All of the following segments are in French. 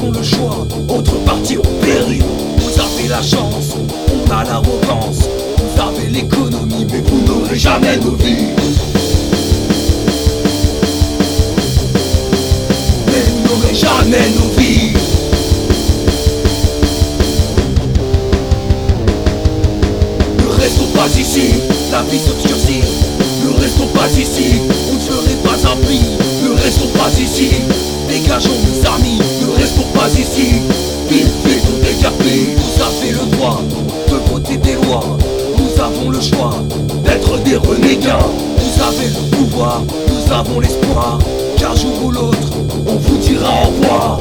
faisons le choix entre partir ou périr. Vous avez la chance, on a l'arrogance. Vous avez l'économie, mais vous n'aurez jamais nos vies. Mais vous n'aurez jamais nos vies. Ne restons pas ici, la vie s'obscurcit. Ne restons pas ici, on ne serait pas impies. Ne restons pas ici, dégageons mes amis. Ne restons pas ici, vite, vite, on décapite. Vous avez le droit de voter des lois. Nous avons le choix d'être des renégats. Vous avez le pouvoir, nous avons l'espoir qu'un jour ou l'autre, on vous dira au revoir.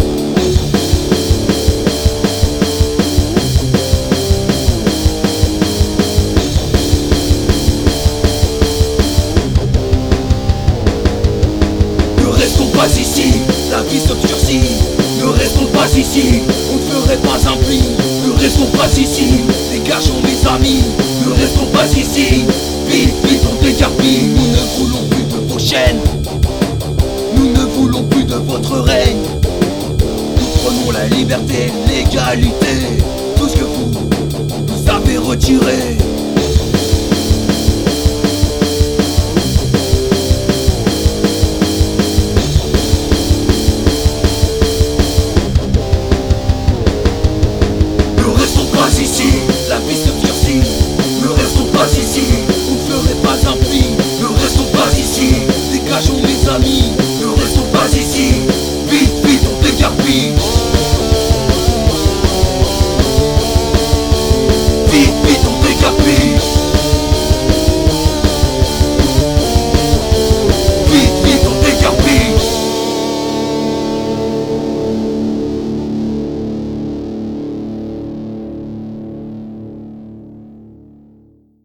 Ne restons pas ici, la vie s'obscurcit. Ne restons pas ici, on ne ferait pas impies. Ne restons pas ici, dégageons mes amis. Ne restons pas ici, vite, vite, on décarpille. Nous ne voulons plus de vos chaînes, nous ne voulons plus de votre règne. Nous prenons la liberté, l'égalité, tout ce que vous nous avez retiré. Ici, la vie s'obscurcit. Ne restons pas ici, on ne ferait pas impies. Ne restons pas ici, dégageons mes amis. Ne restons pas ici, vite, vite, on décarpille.